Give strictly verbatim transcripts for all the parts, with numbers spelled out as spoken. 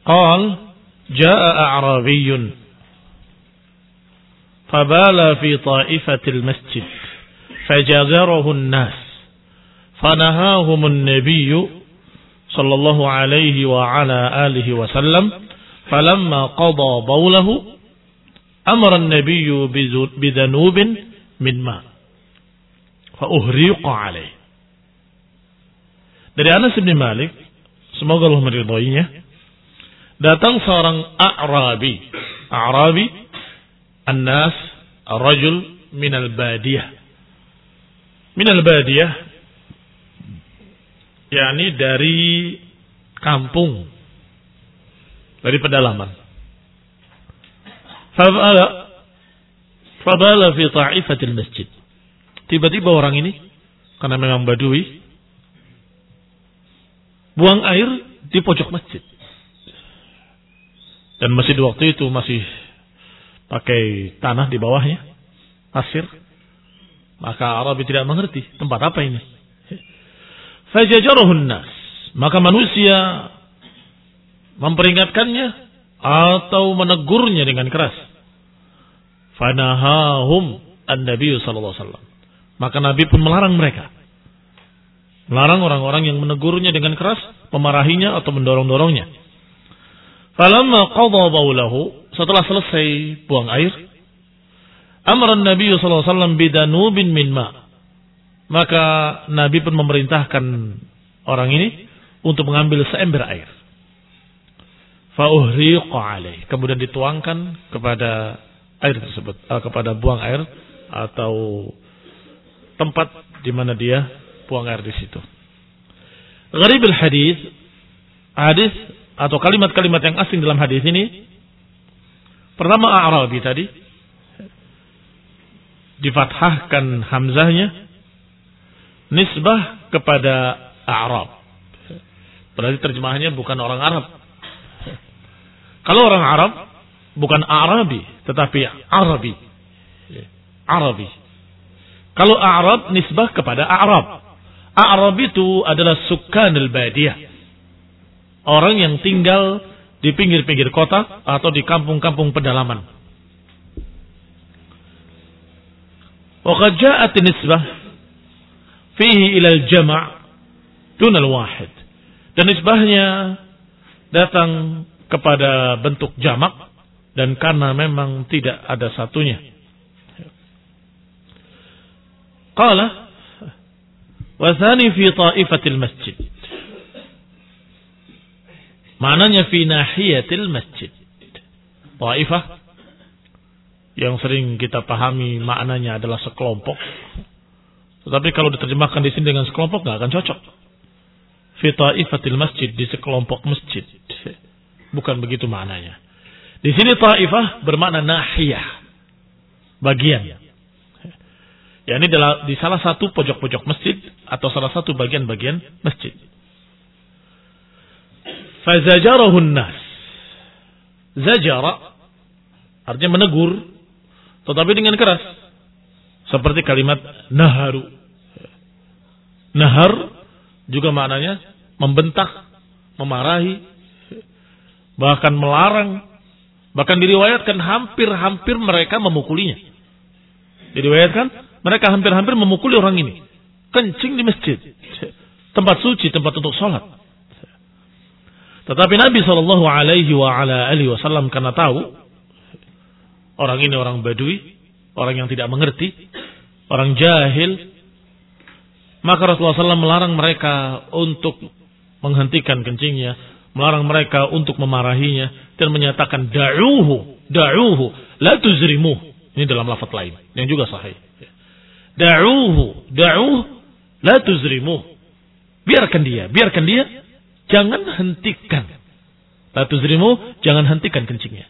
Qal jaa a'rabiyyun fabala fi ta'ifatil masjid fajazarahu an-nas fanahahum an-nabiy sallallahu alaihi wa ala alihi wa sallam falamma qada bawlahu amara an-nabiy bidhanubin min ma fa uhriqa alaihi. Dari Anas bin Malik, semoga Allah meridhoinya, datang seorang A'rabi. A'rabi, an-nas, ar-rajul minal badiyah. Minal badiyah, yakni dari kampung, dari pedalaman. Fabala, fabala fi ta'ifatil masjid. Tiba-tiba orang ini, karena memang badui, buang air di pojok masjid. Dan masjid waktu itu masih pakai tanah di bawahnya, pasir. Maka Arabi tidak mengerti tempat apa ini. Fajajaruhun nas, maka manusia memperingatkannya atau menegurnya dengan keras. Fanahahum an-nabiy sallallahu alaihi wasallam. Maka Nabi pun melarang mereka. Melarang orang-orang yang menegurnya dengan keras, memarahinya atau mendorong-dorongnya. Falamma qadha baulahu, setelah selesai buang air, amara Nabi sallallahu alaihi wasallam bidanubin min ma. Maka Nabi pun memerintahkan orang ini untuk mengambil seember air. Fa uhriqa alaih, kemudian dituangkan kepada air tersebut, uh, kepada buang air atau tempat di mana dia buang air di situ. Gharibul hadis, hadis atau kalimat-kalimat yang asing dalam hadis ini, pertama A'rabi tadi difathahkan hamzahnya, nisbah kepada A'rab. Berarti terjemahannya bukan orang Arab. Kalau orang Arab bukan A'rabi, tetapi Arabi. Arabi. Kalau A'rab nisbah kepada A'rab. A'rab itu adalah sukanul badiyah. Orang yang tinggal di pinggir-pinggir kota atau di kampung-kampung pedalaman. Wa qad ja'at nisbah fihi ila al-jama' dun al-wahid. Dan nisbahnya datang kepada bentuk jamak dan karena memang tidak ada satunya. Qala wa thani fi ta'ifatil masjid. Maknanya fi nahiyatil masjid. Ta'ifah yang sering kita pahami maknanya adalah sekelompok. Tetapi kalau diterjemahkan di sini dengan sekelompok enggak akan cocok. Fi ta'ifatil masjid, di sekelompok masjid. Bukan begitu maknanya. Di sini ta'ifah bermakna nahiyah, bagian. Ya, ini adalah di salah satu pojok-pojok masjid atau salah satu bagian-bagian masjid. Fazajarahun nas. Zajara artinya menegur, tetapi dengan keras. Seperti kalimat naharu. Nahar juga maknanya membentak, memarahi, bahkan melarang. Bahkan diriwayatkan hampir-hampir mereka memukulinya. Diriwayatkan mereka hampir-hampir memukuli orang ini. Kencing di masjid. Tempat suci, tempat untuk sholat. Tetapi Nabi shallallahu alaihi wasallam karena tahu orang ini orang badui, orang yang tidak mengerti, orang jahil, maka Rasulullah shallallahu alaihi wasallam melarang mereka untuk menghentikan kencingnya, melarang mereka untuk memarahinya, dan menyatakan da'uhu, da'uhu, la tuzrimuh. Ini dalam lafaz lain yang juga sahih. Da'uhu, da'uhu, la tuzrimuh. Biarkan dia, biarkan dia, jangan hentikan. La tuzrimuh, jangan hentikan kencingnya.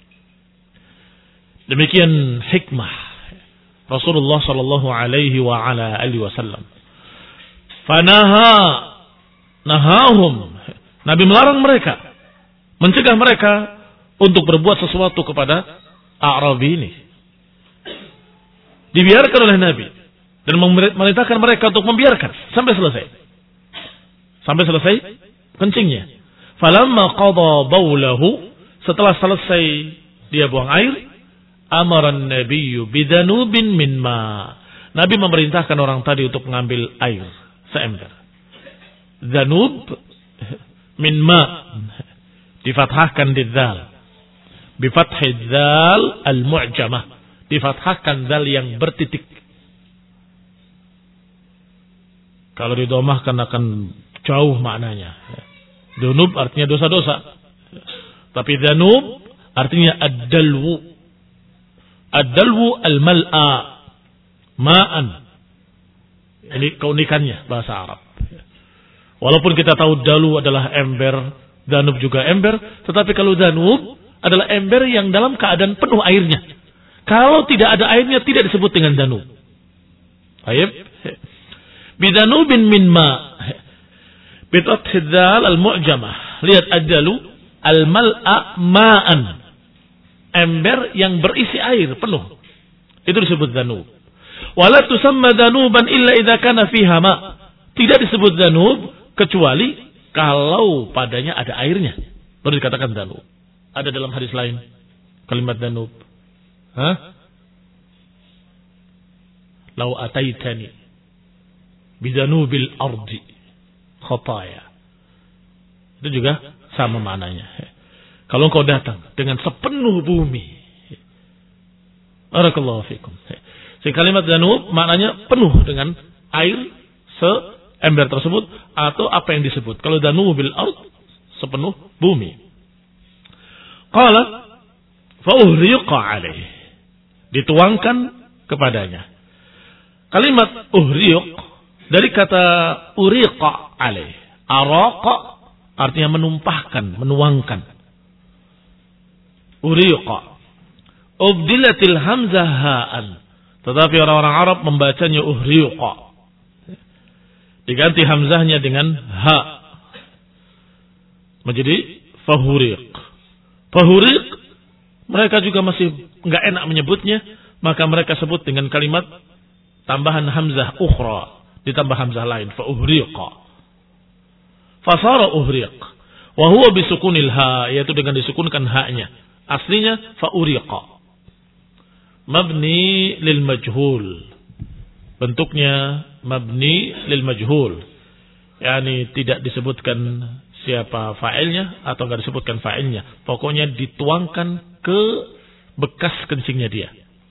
Demikian hikmah Rasulullah sallallahu alaihi wa ala alihi wasallam. Fanaha nahahum. Nabi melarang mereka, mencegah mereka untuk berbuat sesuatu kepada A'rabi ini. Dibiarkan oleh Nabi dan memerintahkan mereka untuk membiarkan sampai selesai. Sampai selesai kencingnya. Falamma qada baulahu, setelah selesai dia buang air, amaran nabiyyu bidanubin min ma. Nabi memerintahkan orang tadi untuk mengambil air seember. Danub min ma, difathahkan di dzal. Bi fathi dzal al-mu'jamah, difathahkan dzal yang bertitik. Kalau didomahkan akan jauh maknanya. Dunub artinya dosa-dosa. Tapi danub artinya ad-dalwu. Ad-dalwu al-mal'a, ma'an. Ini keunikannya bahasa Arab. Walaupun kita tahu dalu adalah ember, danub juga ember, tetapi kalau danub adalah ember yang dalam keadaan penuh airnya. Kalau tidak ada airnya tidak disebut dengan danub. Baik. Bidanubin min ma. Bitat hidzal al-mu'jamah. Lihat ad-dalu al-mal'a ma'an. Ember yang berisi air penuh. Itu disebut danub. Wala tusamma danuban illa idza kana fiha ma. Tidak disebut danub kecuali kalau padanya ada airnya. Baru dikatakan danub. Ada dalam hadis lain kalimat danub. Hah? Lau ataitani bidanubil ardi khataya. Itu juga sama maknanya. Kalau engkau datang dengan sepenuh bumi. Barakallahu fikum. Si kalimat danub maknanya penuh dengan air seember tersebut atau apa yang disebut. Kalau danubil ard sepenuh bumi. Qala fa uhriqa alaihi. Dituangkan kepadanya. Kalimat uhriq dari kata uriqa alaih. Araqa artinya menumpahkan, menuangkan. Uriqa. Ubdilatil hamzah ha'an. Tetapi orang-orang Arab membacanya uhriqa. Diganti hamzahnya dengan ha. Menjadi fahuriq. Fahuriq mereka juga masih enggak enak menyebutnya, maka mereka sebut dengan kalimat tambahan hamzah ukhra. Ditambah hamzah lain, fa uhriqa. Fasara uhriq. Wa huwa bisukunil ha, yaitu dengan disukunkan ha-nya. Aslinya fa uriqa. Mabni lil majhul. Bentuknya mabni lil majhul. Yani tidak disebutkan siapa fa'ilnya atau enggak disebutkan fa'ilnya. Pokoknya dituangkan ke bekas kencingnya dia.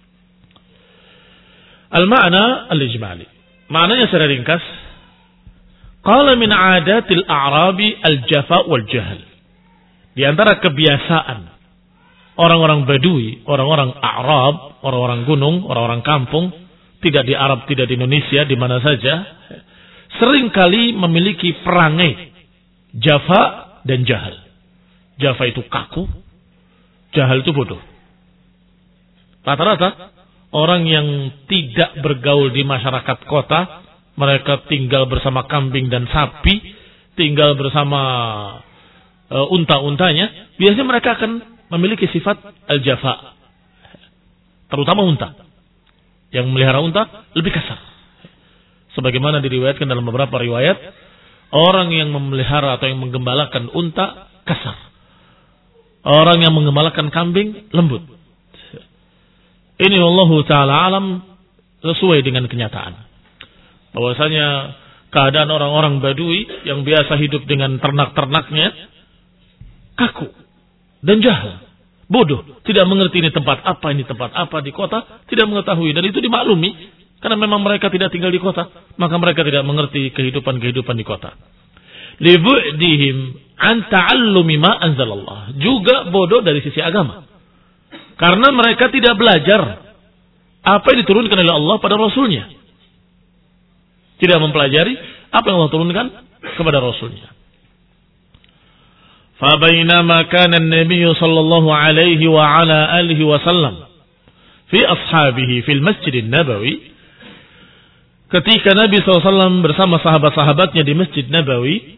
Al-ma'na al-ijmali. Maknanya secara ringkas, qala min 'adatil a'rabi al-jafa wal jahl. Di antara kebiasaan orang-orang Badui, orang-orang Arab, orang-orang gunung, orang-orang kampung, tidak di Arab, tidak di Indonesia, di mana saja, seringkali memiliki perangai jafa dan jahal. Jafa itu kaku, jahal itu bodoh. Rata-rata orang yang tidak bergaul di masyarakat kota, mereka tinggal bersama kambing dan sapi, tinggal bersama uh, unta-untanya, biasanya mereka akan memiliki sifat al-jafa. Terutama unta. Yang memelihara unta lebih kasar. Sebagaimana diriwayatkan dalam beberapa riwayat, orang yang memelihara atau yang menggembalakan unta kasar. Orang yang menggembalakan kambing lembut. Ini wallahu ta'ala alam sesuai dengan kenyataan. Bahwasanya keadaan orang-orang Badui yang biasa hidup dengan ternak-ternaknya kaku dan jahil, bodoh, tidak mengerti ini tempat apa, ini tempat apa di kota, tidak mengetahui, dan itu dimaklumi karena memang mereka tidak tinggal di kota, maka mereka tidak mengerti kehidupan-kehidupan di kota. Libu'dihim an ta'allumi ma anzalallah, juga bodoh dari sisi agama. Karena mereka tidak belajar apa yang diturunkan oleh Allah pada Rasulnya. Tidak mempelajari apa yang Allah turunkan kepada Rasulnya. Fabainama kana an-nabiy sallallahu alaihi wa ala alihi wasallam fi ashabihi fil Masjid Nabawi, ketika Nabi sallallahu alaihi wasallam bersama sahabat-sahabatnya di Masjid Nabawi,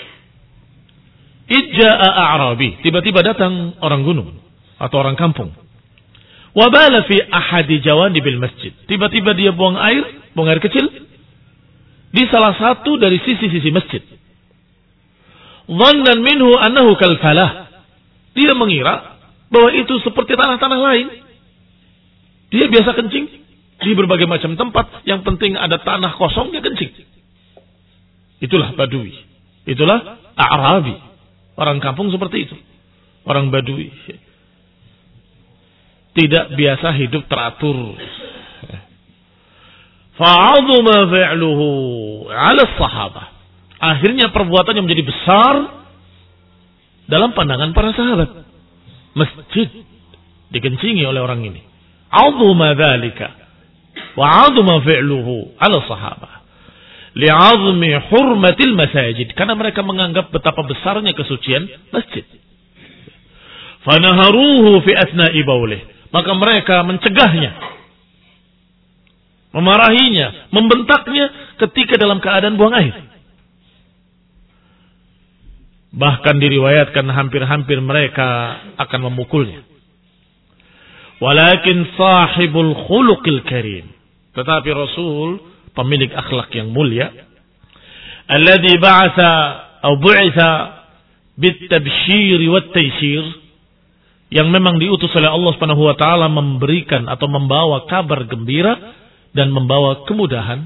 idja'a a'rabi, tiba-tiba datang orang gunung atau orang kampung. Wabala fi ahadi jawanibil masjid. Tiba-tiba dia buang air, buang air kecil di salah satu dari sisi-sisi masjid. dhannan minhu annahu kal falah. Dia mengira bahwa itu seperti tanah-tanah lain. Dia biasa kencing di berbagai macam tempat, yang penting ada tanah kosong dia kencing. Itulah Badui. Itulah A'rabi. Orang kampung seperti itu. Orang Badui. Tidak biasa hidup teratur. Fa'adhuma fi'luhu 'ala as-sahabah. Akhirnya perbuatannya menjadi besar dalam pandangan para sahabat. Masjid dikencingi oleh orang ini. 'Azuma dzalika wa 'azuma fi'luhu 'ala as-sahabah. Li'azmi hurmatil masajid, karena mereka menganggap betapa besarnya kesucian masjid. Fanaharuhu fi asna'i baulih, maka mereka mencegahnya, memarahinya, membentaknya ketika dalam keadaan buang air. Bahkan diriwayatkan hampir-hampir mereka akan memukulnya. Walakin sahibul khuluqil karim, tetapi Rasul pemilik akhlak yang mulia, alladzi ba'atha atau bu'itha bitabsyir wat taysir, yang memang diutus oleh Allah Subhanahu wa taala memberikan atau membawa kabar gembira dan membawa kemudahan.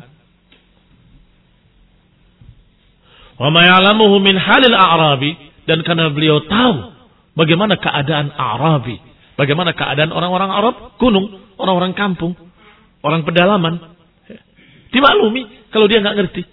Wa ma ya'lamuhu min halil a'rabi, dan karena beliau tahu bagaimana keadaan A'rabi, bagaimana keadaan orang-orang Arab gunung, orang-orang kampung, orang pedalaman. Dimaklumi kalau dia nggak ngerti.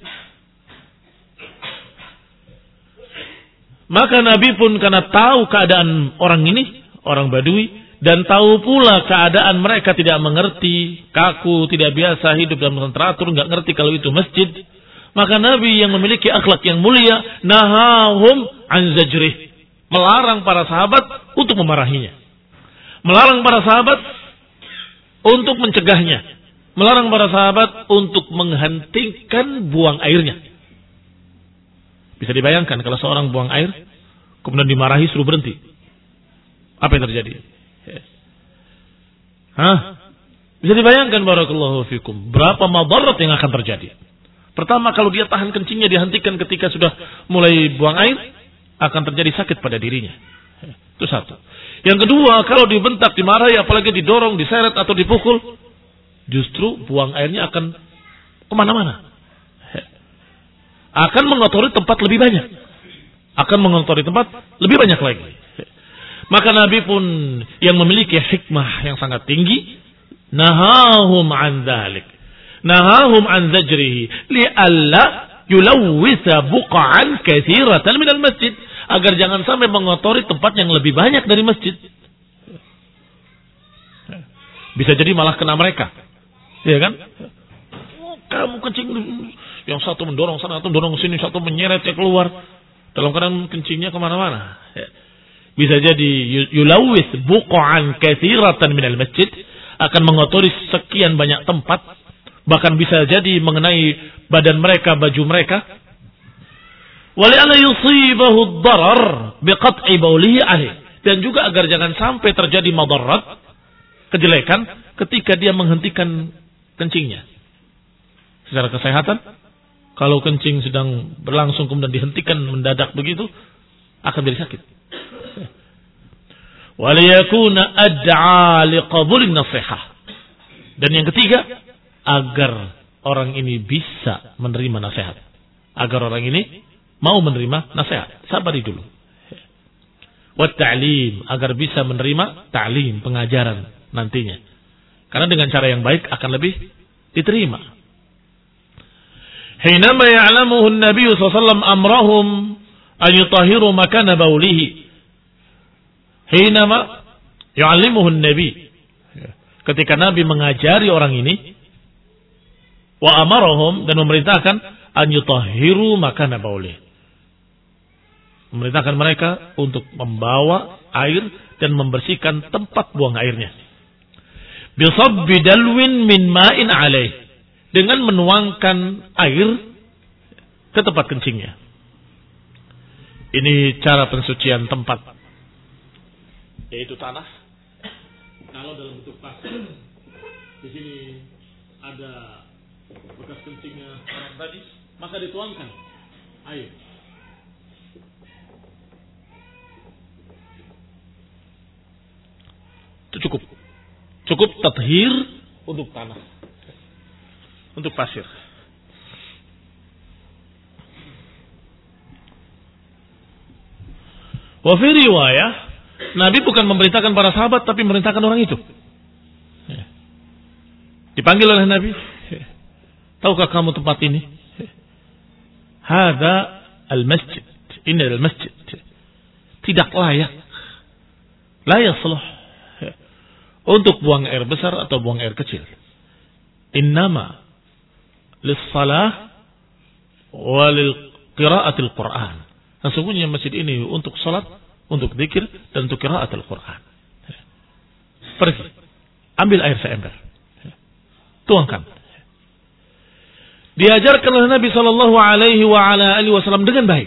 Maka Nabi pun karena tahu keadaan orang ini, orang Badui, dan tahu pula keadaan mereka tidak mengerti, kaku, tidak biasa hidup dalam teratur, nggak ngerti kalau itu masjid. Maka Nabi yang memiliki akhlak yang mulia, nahahum an zajrih, melarang para sahabat untuk memarahinya, melarang para sahabat untuk mencegahnya, melarang para sahabat untuk menghentikan buang airnya. Bisa dibayangkan kalau seorang buang air, kemudian dimarahi suruh berhenti. Apa yang terjadi? Hah? Bisa dibayangkan barakallahu fikum berapa madarat yang akan terjadi. Pertama, kalau dia tahan kencingnya dihentikan ketika sudah mulai buang air, akan terjadi sakit pada dirinya. Itu satu. Yang kedua, kalau dibentak, dimarahi, apalagi didorong, diseret atau dipukul, justru buang airnya akan kemana-mana. Akan mengotori tempat lebih banyak. Akan mengotori tempat lebih banyak lagi. Maka Nabi pun yang memiliki hikmah yang sangat tinggi, nahahum an dzalik, nahahum an zajrihi li'alla yulawwisa buqa'an katsiratan minal masjid, agar jangan sampai mengotori tempat yang lebih banyak dari masjid. Bisa jadi malah kena mereka. Iya kan? Oh, kamu kencing, yang satu mendorong sana, satu mendorong sini, satu menyeret keluar. Dalam keadaan kencingnya kemana-mana. Bisa jadi yulawis buqa'an katsiratan minal masjid, akan mengotori sekian banyak tempat, bahkan bisa jadi mengenai badan mereka, baju mereka. Wali'alla yusibahu ad-darar biqat'i baulihi alaih, dan juga agar jangan sampai terjadi madarat, kejelekan ketika dia menghentikan kencingnya. Secara kesehatan, kalau kencing sedang berlangsung kemudian dihentikan mendadak begitu, akan jadi sakit. Waliyakuna ad'a liqabulin nasihah. Dan yang ketiga, agar orang ini bisa menerima nasihat. Agar orang ini mau menerima nasihat. Sabari dulu. Wa ta'lim, agar bisa menerima ta'lim, pengajaran nantinya. Karena dengan cara yang baik akan lebih diterima. Hinama ya'lamuhu an-nabiy sallallahu alaihi wasallam amrahum an yutahhiru makana baulihi. Hinama ya'lamuhu an-nabiy, ketika Nabi mengajari orang ini, wa amarahum, dan memerintahkan an yutahhiru makana baulihi, memerintahkan mereka untuk membawa air dan membersihkan tempat buang airnya. Bisabbi dalwin min ma'in alaih, dengan menuangkan air ke tempat kencingnya. Ini cara pensucian tempat, yaitu tanah. Kalau dalam bentuk pasir, di sini ada bekas kencingnya orang tadi, maka dituangkan air. Itu cukup. Cukup tathir untuk tanah. Untuk pasir. Wa fi riwayah, Nabi bukan memerintahkan para sahabat tapi memerintahkan orang itu. Dipanggil oleh Nabi, tahukah kamu tempat ini? Hada al-masjid. Ini adalah masjid. Tidak layak. La yasluh untuk buang air besar atau buang air kecil. Innama lis-salah wa lil-qira'atil Qur'an. Sesungguhnya masjid ini untuk salat, untuk zikir, dan untuk qiraatul Quran. Pergi, ambil air seember, tuangkan. Diajarkan oleh Nabi Shallallahu Alaihi Wasallam dengan baik.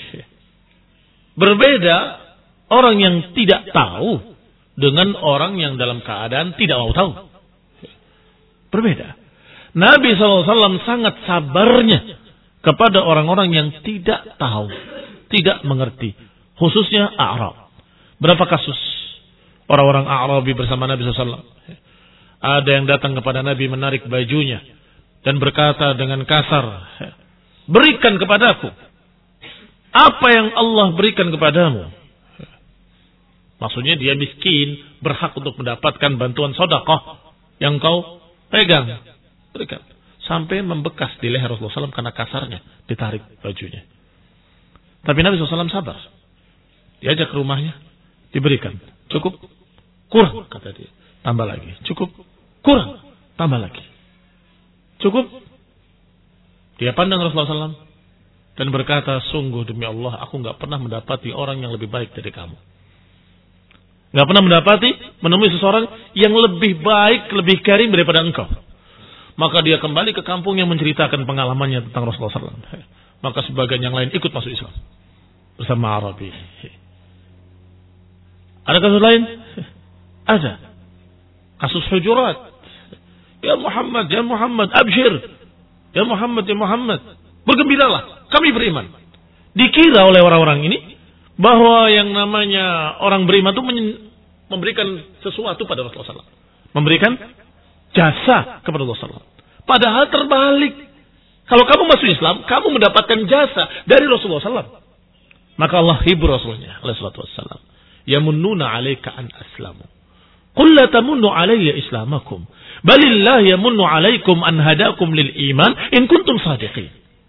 Berbeda orang yang tidak tahu dengan orang yang dalam keadaan tidak mau tahu. Berbeda. Nabi Shallallahu Alaihi Wasallam sangat sabarnya kepada orang-orang yang tidak tahu, tidak mengerti, khususnya A'rab. Berapa kasus orang-orang A'rabi bersama Nabi shallallahu alaihi wasallam? Ada yang datang kepada Nabi menarik bajunya dan berkata dengan kasar, berikan kepadaku apa yang Allah berikan kepadamu. Maksudnya dia miskin, berhak untuk mendapatkan bantuan sedekah yang kau pegang, berikan. Sampai membekas di leher Rasulullah shallallahu alaihi wasallam karena kasarnya ditarik bajunya. Tapi Nabi shallallahu alaihi wasallam sabar. Diajak ke rumahnya, diberikan. Cukup? Kurang, kata dia. Tambah lagi. Cukup? Kurang. Tambah lagi. Cukup? Dia pandang Rasulullah shallallahu alaihi wasallam dan berkata, sungguh demi Allah, aku gak pernah mendapati orang yang lebih baik dari kamu. Gak pernah mendapati, menemui seseorang yang lebih baik, lebih karim daripada engkau. Maka dia kembali ke kampung yang menceritakan pengalamannya tentang Rasulullah shallallahu alaihi wasallam. Maka sebagian yang lain ikut masuk Islam bersama Arabi. Ada kasus lain? Ada. Kasus Hujurat. Ya Muhammad, ya Muhammad, abshir. Ya Muhammad, ya Muhammad, bergembiralah, kami beriman. Dikira oleh orang-orang ini bahwa yang namanya orang beriman itu memberikan sesuatu pada Rasulullah shallallahu alaihi wasallam. Memberikan jasa kepada Rasulullah shallallahu alaihi wasallam. Padahal terbalik. Kalau kamu masuk Islam, kamu mendapatkan jasa dari Rasulullah shallallahu alaihi wasallam. Maka Allah hibur Rasulnya alaihi wasallam. Yamunnuna alaika an aslamu. Qul la tamunnu alayya islamakum. Balillah yamunnu alaikum an hadakum lil iman in kuntum sadiqin.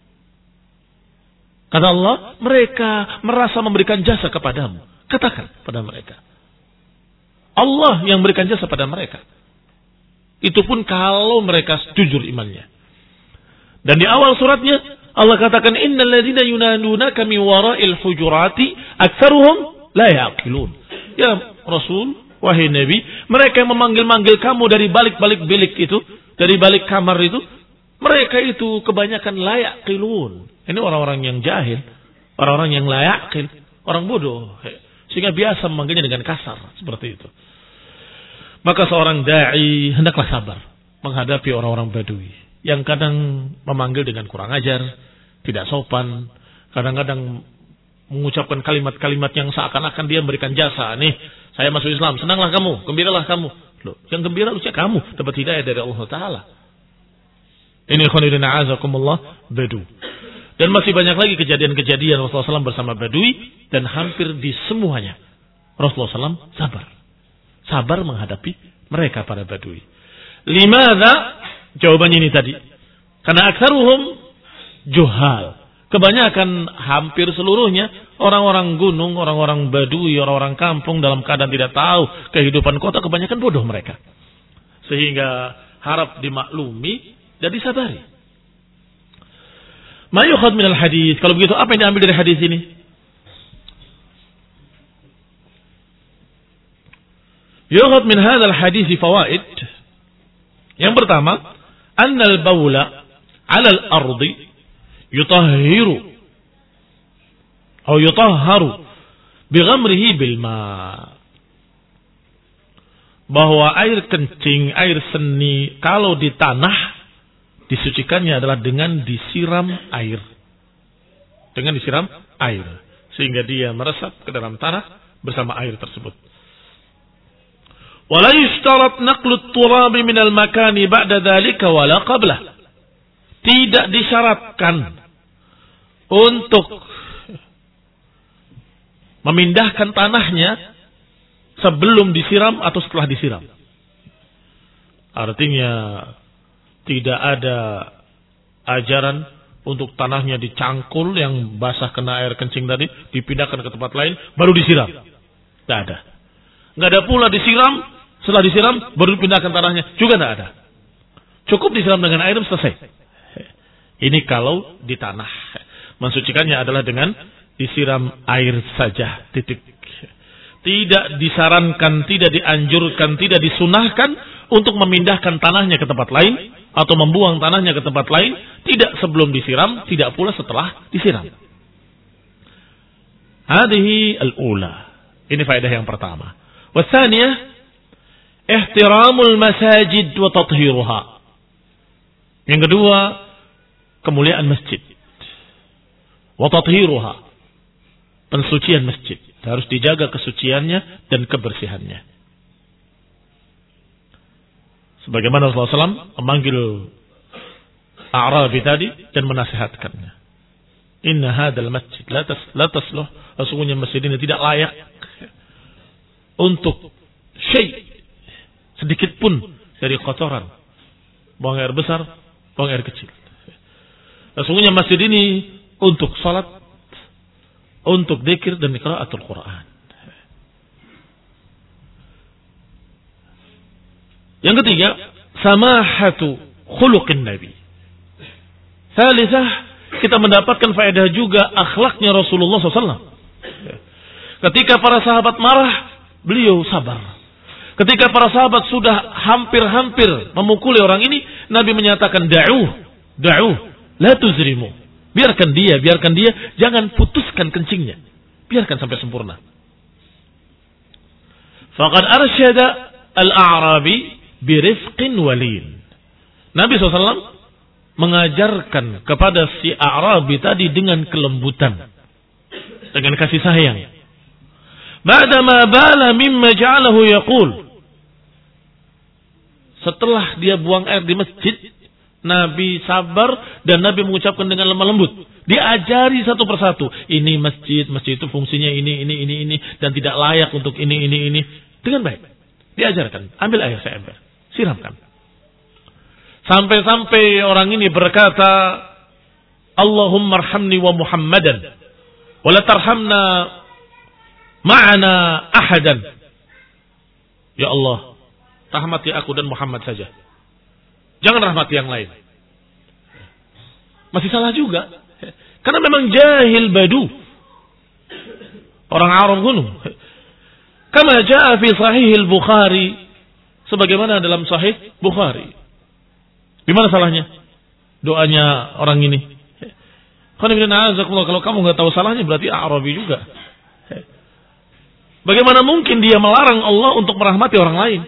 Kata Allah, mereka merasa memberikan jasa kepadamu. Katakan pada mereka, Allah yang memberikan jasa pada mereka. Itu pun kalau mereka jujur imannya. Dan di awal suratnya Allah katakan, innal ladzina yunadunaka min wara'il hujurati aktsaruhum la yaqilun. Ya Rasul, wahai Nabi, mereka yang memanggil-manggil kamu dari balik-balik bilik itu, dari balik kamar itu, mereka itu kebanyakan la yaqilun. Ini orang-orang yang jahil, orang-orang yang la yaqil, orang bodoh, sehingga biasa memanggilnya dengan kasar seperti itu. Maka seorang dai hendaklah sabar menghadapi orang-orang Badui yang kadang memanggil dengan kurang ajar, tidak sopan, kadang-kadang mengucapkan kalimat-kalimat yang seakan-akan dia memberikan jasa. Nih, saya masuk Islam, senanglah kamu, gembiralah kamu. Loh, yang gembira harusnya kamu dapat hidayah dari Allah Taala. Ini khonidin a'azakumullah Badu. Dan masih banyak lagi kejadian-kejadian Rasulullah shallallahu alaihi wasallam bersama Badui, dan hampir di semuanya Rasulullah shallallahu alaihi wasallam sabar. Sabar menghadapi mereka para Badui. Limadha? Jawabannya ini tadi. Karena aktsaruhum juhal. Kebanyakan, hampir seluruhnya orang-orang gunung, orang-orang Badui, orang-orang kampung dalam keadaan tidak tahu kehidupan kota, kebanyakan bodoh mereka. Sehingga harap dimaklumi dan disabari. Ma yukhad minal hadis. Kalau begitu apa yang diambil dari hadis ini? Yukhad min hadzal hadis fawaid. Yang pertama, annal baula 'ala al-ardi yutahhiru atau yutahharu bighamrihi bil ma. Bahwa air kencing, air seni kalau di tanah disucikannya adalah dengan disiram air. Dengan disiram air sehingga dia meresap ke dalam tanah bersama air tersebut. Wala yushtarat naqlu at-turab min al-makani ba'da dhalika wala qablah. Tidak disyaratkan untuk memindahkan tanahnya sebelum disiram atau setelah disiram. Artinya tidak ada ajaran untuk tanahnya dicangkul yang basah kena air kencing tadi, dipindahkan ke tempat lain, baru disiram. Tidak ada. Nggak ada pula disiram, setelah disiram, baru dipindahkan tanahnya. Juga tidak ada. Cukup disiram dengan air, selesai. Ini kalau di tanah. Mensucikannya adalah dengan disiram air saja. Titik. Tidak disarankan, tidak dianjurkan, tidak disunahkan untuk memindahkan tanahnya ke tempat lain atau membuang tanahnya ke tempat lain, tidak sebelum disiram, tidak pula setelah disiram. Hadhihi al-ula. Ini faedah yang pertama. Wasaniyah, ihtiramul masajid wa tathiruha. Yang kedua, kemuliaan masjid. Wa tathiruha. Pensucian masjid. Harus dijaga kesuciannya dan kebersihannya. Sebagaimana Rasulullah shallallahu alaihi wasallam memanggil A'rabi tadi dan menasihatkannya. Inna hadal masjid la, tas, la tasluh. Sesungguhnya masjid ini tidak layak untuk syai' sedikit pun dari kotoran. Buang air besar, buang air kecil. Sesungguhnya masjid ini untuk salat, untuk dzikir dan qiraatul Quran. Yang ketiga, samahatu khuluqin Nabi. Salisah, kita mendapatkan faedah juga akhlaknya Rasulullah shallallahu alaihi wasallam. Ketika para sahabat marah, beliau sabar. Ketika para sahabat sudah hampir-hampir memukuli orang ini, Nabi menyatakan da'uh, da'uh, la tuzrimu. Biarkan dia, biarkan dia, jangan putuskan kencingnya. Biarkan sampai sempurna. Faqad arsyada al-a'rabi birifqin walin. Nabi shallallahu alaihi wasallam mengajarkan kepada si A'rabi tadi dengan kelembutan, dengan kasih sayang. Ba'dama bala mimma ja'alahu yaqul. Setelah dia buang air di masjid, Nabi sabar dan Nabi mengucapkan dengan lemah lembut. Diajari satu persatu. Ini masjid, masjid itu fungsinya ini, ini, ini, ini, dan tidak layak untuk ini, ini, ini. Dengan baik. Diajarkan. Ambil air saya ember. Siramkan. Sampai-sampai orang ini berkata, Allahumma arhamni wa Muhammadan. Wa la tarhamna ma'ana ahadan. Ya Allah, rahmati aku dan Muhammad saja. Jangan rahmati yang lain. Masih salah juga. Karena memang jahil badu. Orang Arab gunung. Kama jaa fi sahih al-Bukhari. Sebagaimana dalam sahih Bukhari. Di mana salahnya? Doanya orang ini. Kalau kamu nggak tahu salahnya berarti Arabi juga. Bagaimana mungkin dia melarang Allah untuk merahmati orang lain?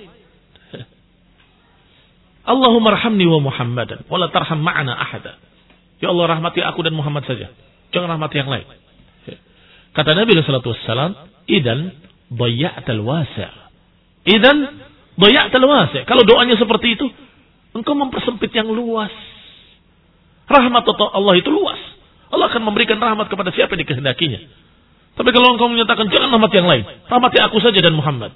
Allahumma arhamni wa Muhammadan wa la tarham ma'ana ahada. Ya Allah, rahmati aku dan Muhammad saja. Jangan rahmati yang lain. Kata Nabi sallallahu alaihi wasallam, "Idan dhayya'tal wasi'." Idan dhayya'tal wasi'. Kalau doanya seperti itu, engkau mempersempit yang luas. Rahmat Allah itu luas. Allah akan memberikan rahmat kepada siapa yang dikehendakinya. Tapi kalau engkau menyatakan jangan rahmati yang lain, rahmati aku saja dan Muhammad.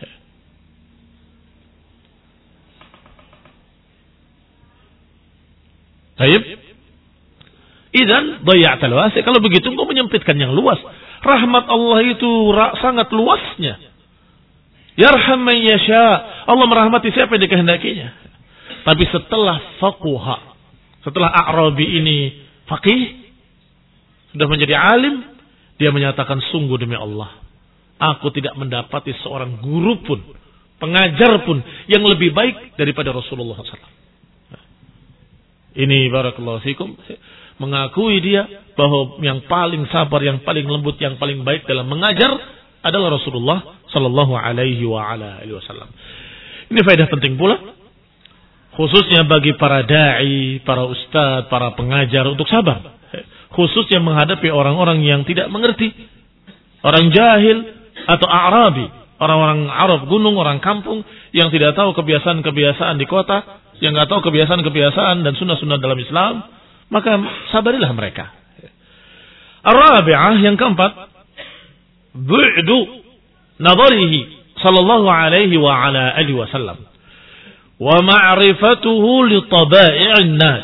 Baik. Idzan dhayya'tal wasi'. Kalau begitu engkau menyempitkan yang luas. Rahmat Allah itu sangat luasnya. Yarham man yasha. Allah merahmati siapa yang dikehendakinya. Tapi setelah faqaha, setelah A'rabi ini faqih, sudah menjadi alim, dia menyatakan sungguh demi Allah, aku tidak mendapati seorang guru pun, pengajar pun yang lebih baik daripada Rasulullah shallallahu alaihi wasallam. Ini barakallahu fikum, mengakui dia bahwa yang paling sabar, yang paling lembut, yang paling baik dalam mengajar adalah Rasulullah sallallahu alaihi wa ala alihi wasallam. Ini faedah penting pula, khususnya bagi para dai, para ustadz, para pengajar untuk sabar. Khususnya menghadapi orang-orang yang tidak mengerti, orang jahil atau A'rabi, Orang-orang Arab gunung, orang kampung yang tidak tahu kebiasaan-kebiasaan di kota, yang nggak tahu kebiasaan-kebiasaan dan sunnah-sunnah dalam Islam, maka sabarilah mereka. Ar-rabi'ah, yang keempat, bu'du nadharihi sallallahu alaihi wa ala alihi wasallam wa ma'rifatuhu li taba'i'in nas.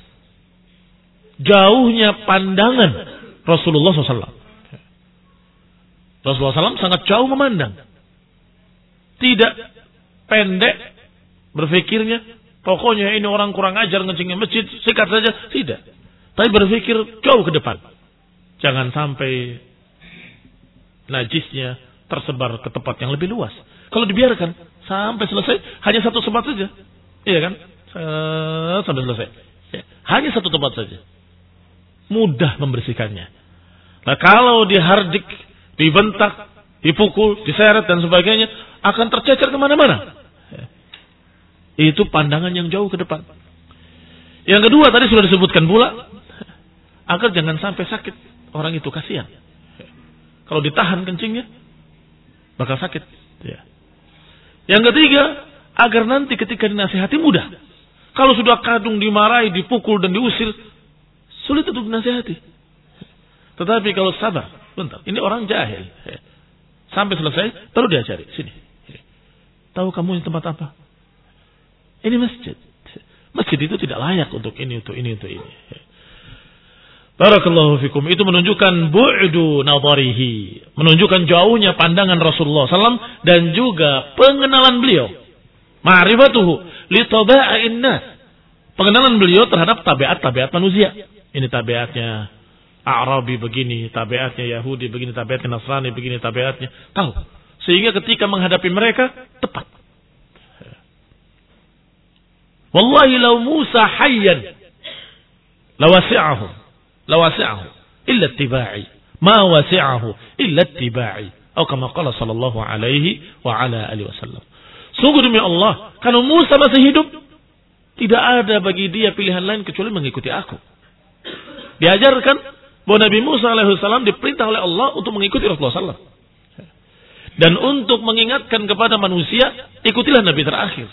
Jauhnya pandangan Rasulullah sallallahu alaihi wasallam. Rasulullah sallallahu alaihi wasallam sangat jauh memandang. Tidak pendek berpikirnya, pokoknya ini orang kurang ajar ngencingin masjid, sikat saja. Tidak. Tapi berpikir jauh ke depan. Jangan sampai najisnya tersebar ke tempat yang lebih luas. Kalau dibiarkan sampai selesai, hanya satu tempat saja. Iya kan? Sampai selesai. Hanya satu tempat saja. Mudah membersihkannya. Nah kalau dihardik, dibentak, dipukul, diseret dan sebagainya, akan tercecer kemana-mana. Itu pandangan yang jauh ke depan. Yang kedua tadi sudah disebutkan pula, agar jangan sampai sakit orang itu, kasihan. Kalau ditahan kencingnya, bakal sakit. Yang ketiga, agar nanti ketika dinasihati mudah. Kalau sudah kadung dimarahi, dipukul dan diusir, sulit untuk dinasihati. Tetapi kalau sabar, bentar, ini orang jahil. Sampai selesai, baru diajari. Sini. Tahu kamu ini tempat apa? Ini masjid. Masjid itu tidak layak untuk ini, untuk ini, untuk ini. Barakallahu fikum. Itu menunjukkan bu'du nadharihi. Menunjukkan jauhnya pandangan Rasulullah sallallahu alaihi wasallam. Dan juga pengenalan beliau. Ma'rifatuhu li taba'in nas. Pengenalan beliau terhadap tabiat-tabiat manusia. Ini tabiatnya Arabi begini, tabiatnya Yahudi begini, tabiatnya Nasrani begini, tabiatnya. Tahu. Sehingga ketika menghadapi mereka, tepat. Wallahi law Musa hayyan lawasi'ahu. Lawasi'ahu. Illa tiba'i. Ma wasi'ahu. Illa tiba'i. Atau kama qala sallallahu alaihi wa ala alihi wasallam. Sungguh demi Allah, kalau Musa masih hidup, tidak ada bagi dia pilihan lain kecuali mengikuti aku. Diajarkan bahwa Nabi Musa alaihissalam diperintah oleh Allah untuk mengikuti Rasulullah sallallahu alaihi wasallam. Dan untuk mengingatkan kepada manusia, ikutilah Nabi terakhir.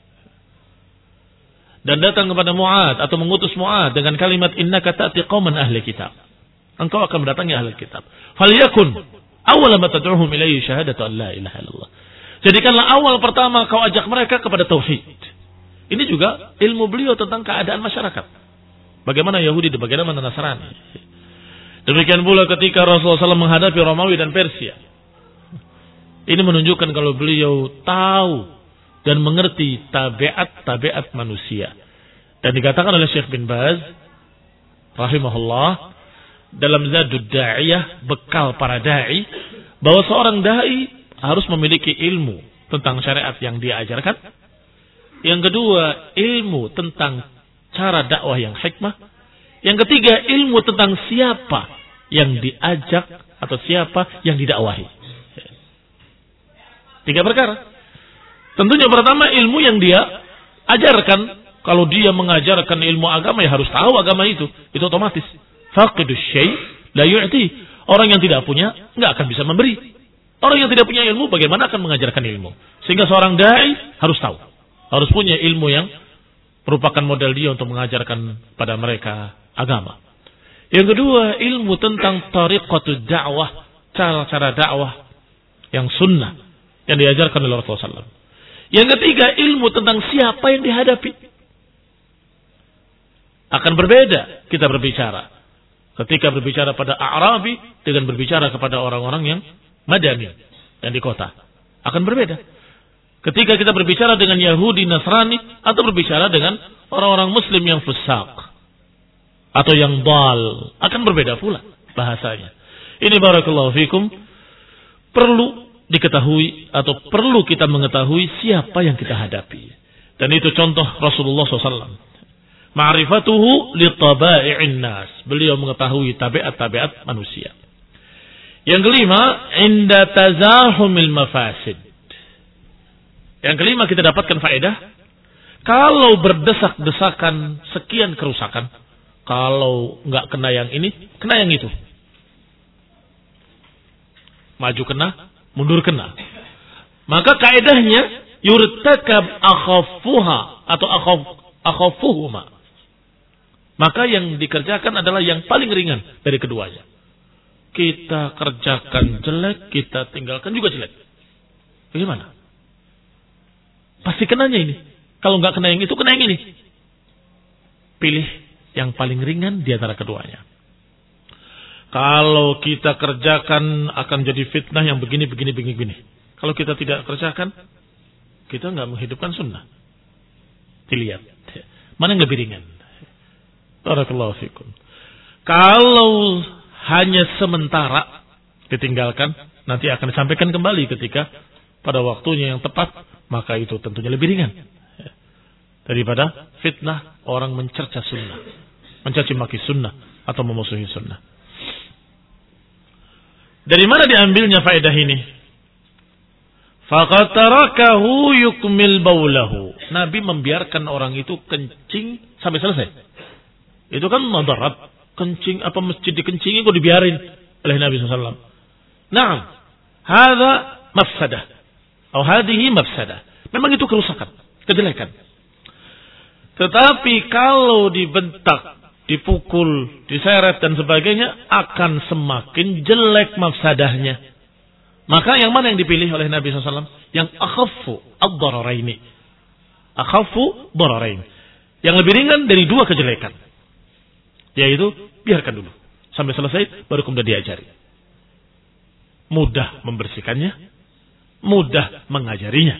Dan datang kepada Mu'ad atau mengutus Mu'ad dengan kalimat innaka ta'ti qauman ahli kitab. Engkau akan mendatangi ahli kitab. Falyakun awwala ma tad'uhum ilayhi syahadatu an la ilaha illallah. Jadikanlah awal pertama kau ajak mereka kepada tauhid. Ini juga ilmu beliau tentang keadaan masyarakat. Bagaimana Yahudi dan bagaimana Nasrani. Demikian pula ketika Rasulullah sallallahu alaihi wasallam menghadapi Romawi dan Persia. Ini menunjukkan kalau beliau tahu dan mengerti tabiat-tabiat manusia. Dan dikatakan oleh Syekh bin Baz rahimahullah dalam Zadud Da'iyah, bekal para da'i, bahwa seorang da'i harus memiliki ilmu tentang syariat yang dia ajarkan. Yang kedua, ilmu tentang cara dakwah yang hikmah. Yang ketiga, ilmu tentang siapa yang diajak atau siapa yang didakwahi. Tiga perkara. Tentunya pertama, ilmu yang dia ajarkan. Kalau dia mengajarkan ilmu agama, ya harus tahu agama itu. Itu otomatis. Faqidus syai' la yu'ti. Orang yang tidak punya nggak akan bisa memberi. Orang yang tidak punya ilmu bagaimana akan mengajarkan ilmu? Sehingga seorang dai harus tahu. Harus punya ilmu yang merupakan modal dia untuk mengajarkan pada mereka agama. Yang kedua, ilmu tentang tariqatud da'wah, cara-cara dakwah yang sunnah yang diajarkan oleh Rasulullah sallallahu alaihi wasallam. Yang ketiga, ilmu tentang siapa yang dihadapi. Akan berbeda kita berbicara. Ketika berbicara pada A'rabi dengan berbicara kepada orang-orang yang Madani, yang di kota. Akan berbeda. Ketika kita berbicara dengan Yahudi, Nasrani, atau berbicara dengan orang-orang Muslim yang fusaq atau yang dal, akan berbeda pula bahasanya. Ini barakallahu fikum, perlu diketahui atau perlu kita mengetahui siapa yang kita hadapi. Dan itu contoh Rasulullah shallallahu alaihi wasallam. Ma'rifatuhu li taba'i'in nas. Beliau mengetahui tabiat-tabiat manusia. Yang kelima, inda tazahumil mafasid. Yang kelima kita dapatkan faedah, kalau berdesak-desakan sekian kerusakan, kalau nggak kena yang ini, kena yang itu. Maju kena, mundur kena. Maka kaidahnya yurtakab akhaffuha atau akhaf akhaffuhuma. Maka yang dikerjakan adalah yang paling ringan dari keduanya. Kita kerjakan jelek, kita tinggalkan juga jelek. Bagaimana? Pasti kenanya ini. Kalau nggak kena yang itu, kena yang ini. Pilih yang paling ringan di antara keduanya. Kalau kita kerjakan akan jadi fitnah yang begini, begini, begini, begini. Kalau kita tidak kerjakan, kita nggak menghidupkan sunnah. Dilihat. Mana yang lebih ringan? Barakallahu fikum. Kalau hanya sementara ditinggalkan, nanti akan disampaikan kembali ketika pada waktunya yang tepat, maka itu tentunya lebih ringan daripada fitnah orang mencerca sunnah, mencaci maki sunnah atau memusuhi sunnah. Dari mana diambilnya faedah ini? Faqad tarakahu yukmil baulahu. Nabi membiarkan orang itu kencing sampai selesai. Itu kan madarat. Kencing apa masjid dikencingi kok dibiarin oleh Nabi shallallahu alaihi wasallam. Naam. Hadza mafsadah. Atau hadhihi mafsadah. Memang itu kerusakan, kejelekan. Tetapi kalau dibentak, dipukul, diseret dan sebagainya akan semakin jelek mafsadahnya. Maka yang mana yang dipilih oleh Nabi shallallahu alaihi wasallam? Yang akhaffu ad-dararaini. Akhaffu dararain. Yang lebih ringan dari dua kejelekan. Yaitu biarkan dulu sampai selesai baru kemudian diajari. Mudah membersihkannya, mudah mengajarinya.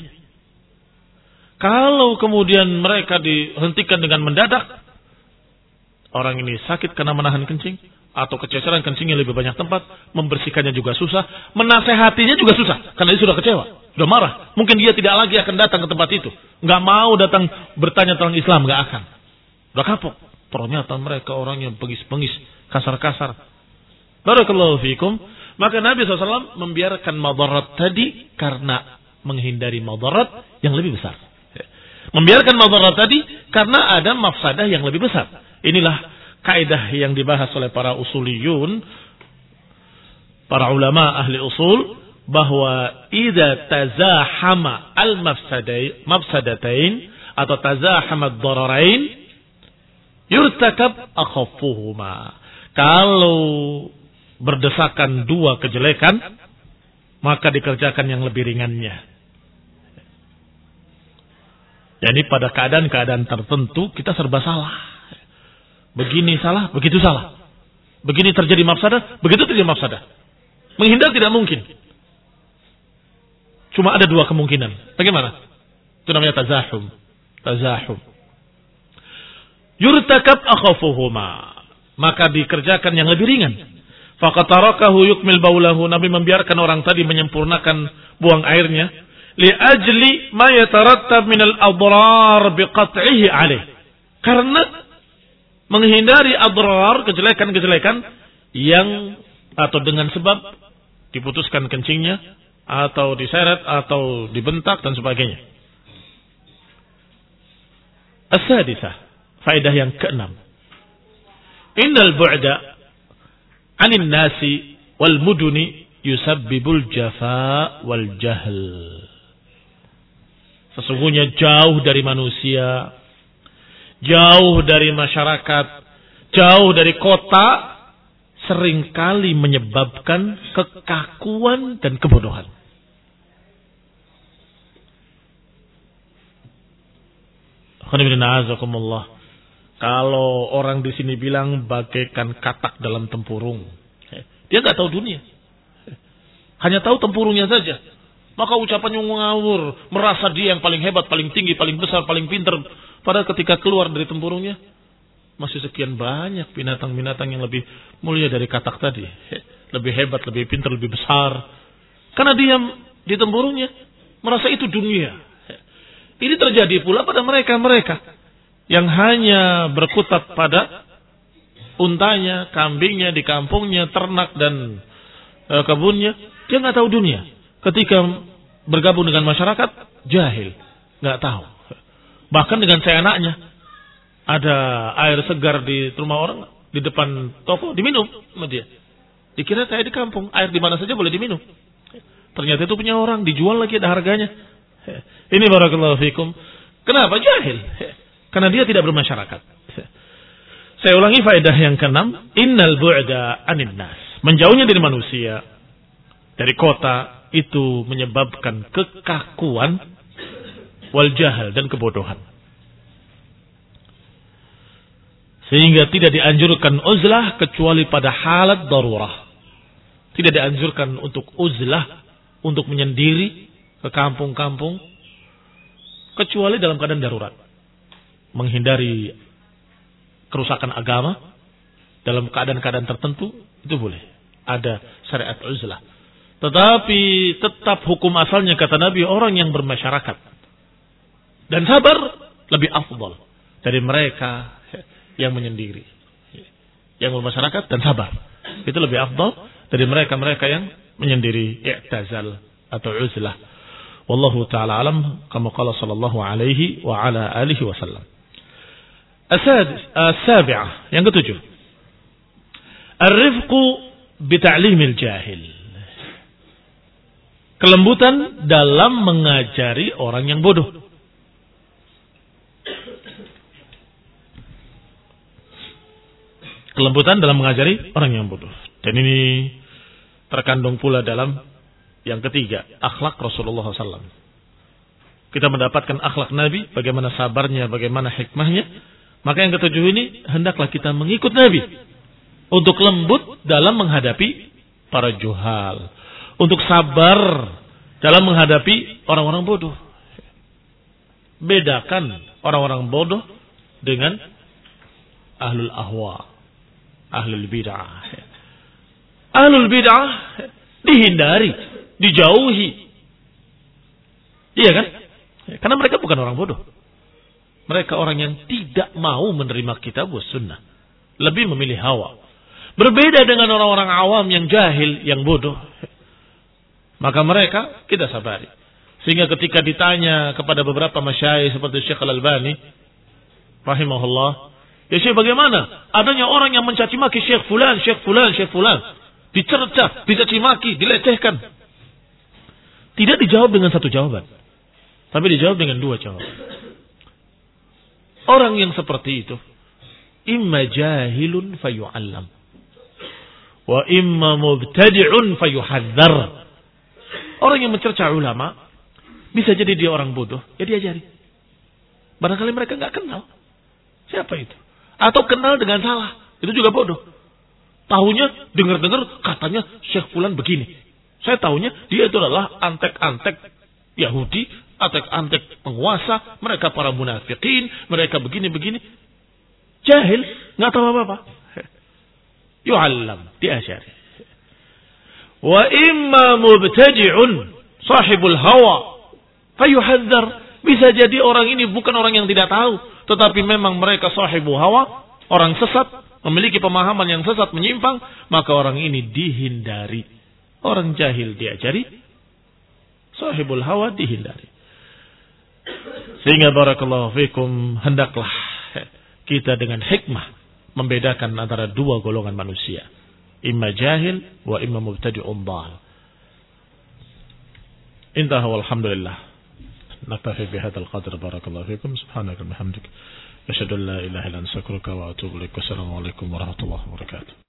Kalau kemudian mereka dihentikan dengan mendadak, orang ini sakit karena menahan kencing atau kececeran kencingnya lebih banyak tempat, membersihkannya juga susah, menasehatinya juga susah karena dia sudah kecewa, sudah marah. Mungkin dia tidak lagi akan datang ke tempat itu, nggak mau datang bertanya tentang Islam, nggak akan. Udah kapok. Ternyata mereka orang yang bengis-bengis, kasar-kasar. Barakallahu fikum. Maka Nabi shallallahu alaihi wasallam membiarkan madarat tadi karena menghindari madarat yang lebih besar. Membiarkan madarat tadi karena ada mafsadah yang lebih besar. Inilah kaidah yang dibahas oleh para usuliyun, para ulama ahli usul, bahwa idza tazahama al-mafsadain, mafsadatain atau tazahama ad-dararain, yurtakab akhaffuhuma. Kalau berdesakan dua kejelekan, maka dikerjakan yang lebih ringannya. Jadi pada keadaan-keadaan tertentu kita serba salah. Begini salah, begitu salah. Begini terjadi mafsadah, begitu terjadi mafsadah. Menghindar tidak mungkin. Cuma ada dua kemungkinan. Bagaimana? Itu namanya tazahum. Tazahum. Yurtakab akhafuhuma. Maka dikerjakan yang lebih ringan. Faqad tarakahu yukmil baulahu. Nabi membiarkan orang tadi menyempurnakan buang airnya. Li ajli ma yatarattab minal adrar biqat'ihi alaih. Karena menghindari adrar, kejelekan-kejelekan yang atau dengan sebab diputuskan kencingnya atau diseret atau dibentak dan sebagainya. As-sadisah. Faedah yang keenam. Innal bu'da 'anil nasi wal muduni yusabbibul jafa wal jahl. Sesungguhnya jauh dari manusia, jauh dari masyarakat, jauh dari kota seringkali menyebabkan kekakuan dan kebodohan. Alhamdulillah. Kalau orang di sini bilang bagaikan katak dalam tempurung, dia nggak tahu dunia, hanya tahu tempurungnya saja. Maka ucapannya ngawur, merasa dia yang paling hebat, paling tinggi, paling besar, paling pintar. Padahal ketika keluar dari tempurungnya, masih sekian banyak binatang-binatang yang lebih mulia dari katak tadi, lebih hebat, lebih pintar, lebih besar. Karena dia di tempurungnya merasa itu dunia. Ini terjadi pula pada mereka-mereka yang hanya berkutat pada untanya, kambingnya di kampungnya, ternak dan e, kebunnya. Dia nggak tahu dunia. Ketika bergabung dengan masyarakat, jahil, nggak tahu. Bahkan dengan seenaknya, ada air segar di rumah orang, di depan toko, diminum sama dia. Dikira kayak di kampung, air di mana saja boleh diminum. Ternyata itu punya orang, dijual lagi ada harganya. Ini barakallahu fikum. Kenapa? Jahil. Karena dia tidak bermasyarakat. Saya ulangi faedah yang keenam. Innal bu'da anin nas. Menjauhnya dari manusia, dari kota, itu menyebabkan kekakuan, wal jahal, dan kebodohan. Sehingga tidak dianjurkan uzlah kecuali pada halat darurah. Tidak dianjurkan untuk uzlah, untuk menyendiri ke kampung-kampung, kecuali dalam keadaan darurat. Menghindari kerusakan agama, dalam keadaan-keadaan tertentu, itu boleh. Ada syariat uzlah. Tetapi tetap hukum asalnya kata Nabi, orang yang bermasyarakat dan sabar lebih afdal dari mereka yang menyendiri. Yang bermasyarakat dan sabar itu lebih afdal dari mereka-mereka yang menyendiri, i'tazal atau uzlah. Wallahu ta'ala alam, kama qala sallallahu alaihi wa ala alihi wasallam. As-sabi'ah, yang ketujuh. Ar-rifqu bita'limil jahil. Kelembutan dalam mengajari orang yang bodoh. Kelembutan dalam mengajari orang yang bodoh. Dan ini terkandung pula dalam yang ketiga, akhlak Rasulullah shallallahu alaihi wasallam. Kita mendapatkan akhlak Nabi, bagaimana sabarnya, bagaimana hikmahnya. Maka yang ketujuh ini, hendaklah kita mengikut Nabi. Untuk lembut dalam menghadapi para juhal. Untuk sabar dalam menghadapi orang-orang bodoh. Bedakan orang-orang bodoh dengan ahlul ahwa, ahlul bid'ah. Ahlul bid'ah dihindari, dijauhi. Iya kan? Karena mereka bukan orang bodoh. Mereka orang yang tidak mau menerima kitab wa sunnah. Lebih memilih hawa. Berbeda dengan orang-orang awam yang jahil, yang bodoh. Maka mereka kita sabari. Sehingga ketika ditanya kepada beberapa masyayikh seperti Syekh Al-Albani rahimahullah, ya Syekh, bagaimana adanya orang yang mencaci maki Syekh fulan, Syekh fulan, Syekh fulan, dicerca, dicaci maki, dilecehkan. Tidak dijawab dengan satu jawaban, tapi dijawab dengan dua jawaban. Orang yang seperti itu imma jahilun fayu'allam wa imma mubtadi'un fayuhadzar. Orang yang mencerca ulama bisa jadi dia orang bodoh, ya diajari. Barangkali mereka nggak kenal siapa itu, atau kenal dengan salah, itu juga bodoh. Tahunya dengar-dengar katanya Syekh fulan begini. Saya tahunya dia itu adalah antek-antek Yahudi, antek-antek penguasa, mereka para munafikin, mereka begini-begini. Jahil, nggak tahu apa-apa. Yu'allam, diajari. Wa imma mubtadi'un sahibul hawa fayuhadzar. Bisa jadi orang ini bukan orang yang tidak tahu, tetapi memang mereka sahibu hawa, orang sesat, memiliki pemahaman yang sesat, menyimpang, maka orang ini dihindari. Orang jahil diajari, sahibul hawa dihindari. Sehingga barakallahu fikum, hendaklah kita dengan hikmah membedakan antara dua golongan manusia. Imma jahil wa imma mubtadi'un dhal. Intaha walhamdulillah. Naktafi bihadzal qadr. Barakallahu fikum. Subhanaka wa bihamdik. Asyhadu an la ilaha illa anta astaghfiruka wa atubu ilaik. Wassalamu alaikum warahmatullahi wabarakatuh.